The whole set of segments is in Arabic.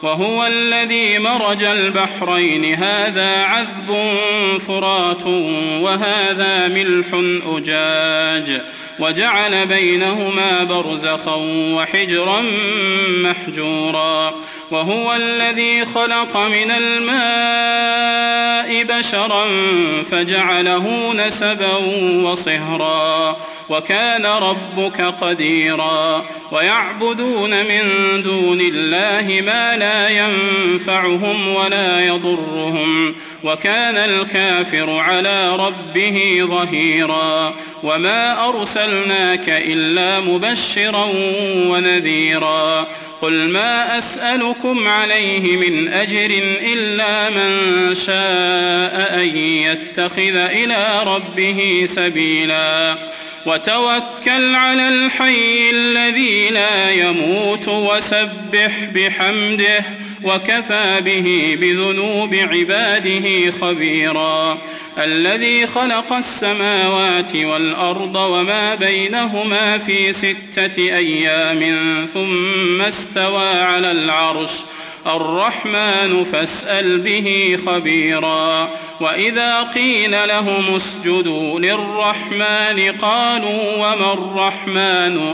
وهو الذي مرج البحرين هذا عذب فرات وهذا ملح أجاج وجعل بينهما برزخا وحجرا محجورا وهو الذي خلق من الماء بشرا فجعله نسبا وصهرا وكان ربك قديرا ويعبدون من دون الله ما لا ينفعهم ولا يضرهم وكان الكافر على ربه ظهيرا وما أرسلناك إلا مبشرا ونذيرا قل ما أسألكم عليه من أجر إلا من شاء أن يتخذ إلى ربه سبيلا وتوكل على الحي الذي لا يموت وسبح بحمده وكفى به بذنوب عباده خبيرا الذي خلق السماوات والأرض وما بينهما في 6 أيام ثم استوى على العرش الرحمن فاسأل به خبيرا وإذا قيل لهم اسجدوا للرحمن قالوا وما الرحمن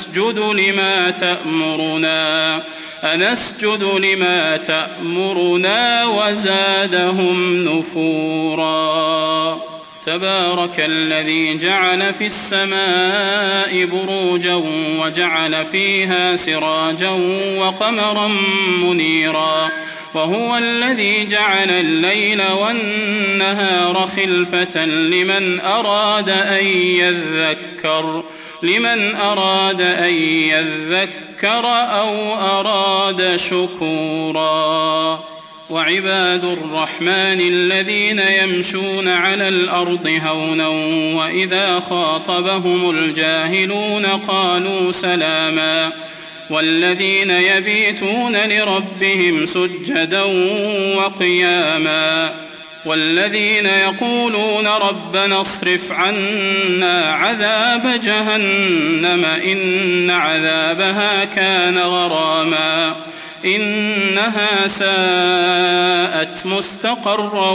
أنسجد لما تأمرنا وزادهم نفورا تبارك الذي جعل في السماء بروجا وجعل فيها سراجا وقمرا منيرا وهو الذي جعل الليل والنهار خلفة لمن أراد أن يذكر أو أراد شكورا وعباد الرحمن الذين يمشون على الأرض هونا وإذا خاطبهم الجاهلون قالوا سلاما والذين يبيتون لربهم سجدا وقياما والذين يقولون ربنا اصرف عنا عذاب جهنم إن عذابها كان غراما إنها ساءت مستقرا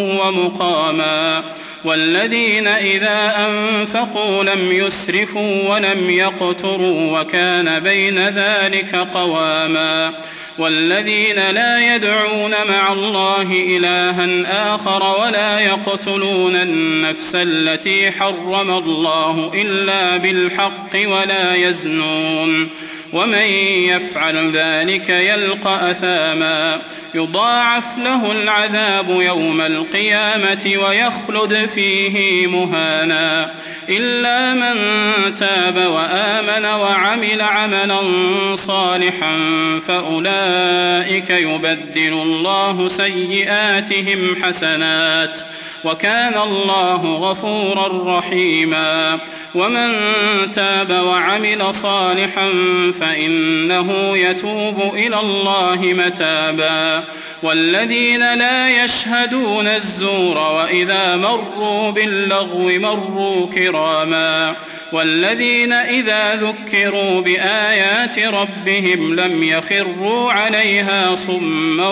ومقاما والذين إذا أنفقوا لم يسرفوا ولم يقتروا وكان بين ذلك قواما والذين لا يدعون مع الله إلها آخر ولا يقتلون النفس التي حرم الله إلا بالحق ولا يزنون ومن يفعل ذلك يلقى أثاما يضاعف له العذاب يوم القيامة ويخلد فيه مهانا إلا من تاب وآمن وعمل عملا صالحا فأولئك يبدل الله سيئاتهم حسنات وكان الله غفورا رحيما ومن تاب وعمل صالحا فإنه يتوب إلى الله متابا والذين لا يشهدون الزور وإذا مروا باللغو مروا كراما والذين إذا ذكروا بآيات ربهم لم يخروا عليها صما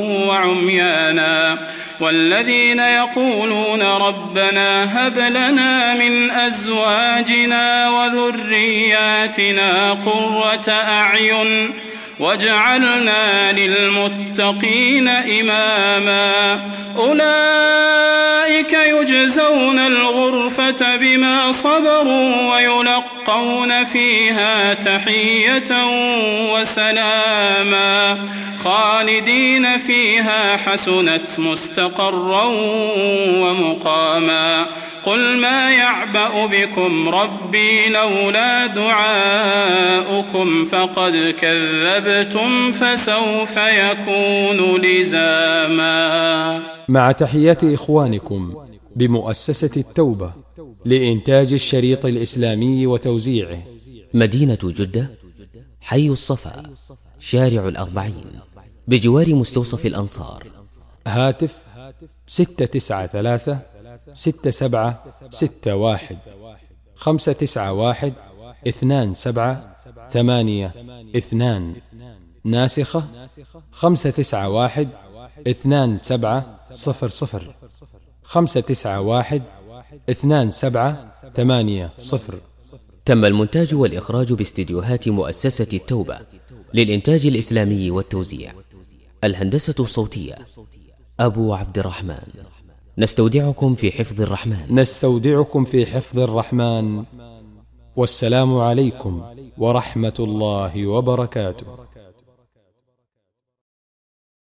وعميانا والذين يقولون ربنا هب لنا من أزواجنا وذرياتنا قرة أعين واجعلنا للمتقين إماما أولئك يجزون الغرفة بما صبروا ويلقون فيها تحية وسلاما خالدين فيها حسنت مستقرا ومقاما قل ما يعبأ بكم ربي لولا دعاؤكم فقد كذبتم فسوف يكون لزاما. مع تحيات إخوانكم بمؤسسة التوبة لإنتاج الشريط الإسلامي وتوزيعه، مدينة جدة، حي الصفا، شارع الأربعين، بجوار مستوصف الأنصار. هاتف 693 6761 591 27 8 2. ناسخة 591-2700 591-2780. تم المونتاج والإخراج باستديوهات مؤسسة التوبة للإنتاج الإسلامي والتوزيع. الهندسة الصوتية أبو عبد الرحمن. نستودعكم في حفظ الرحمن. والسلام عليكم ورحمة الله وبركاته.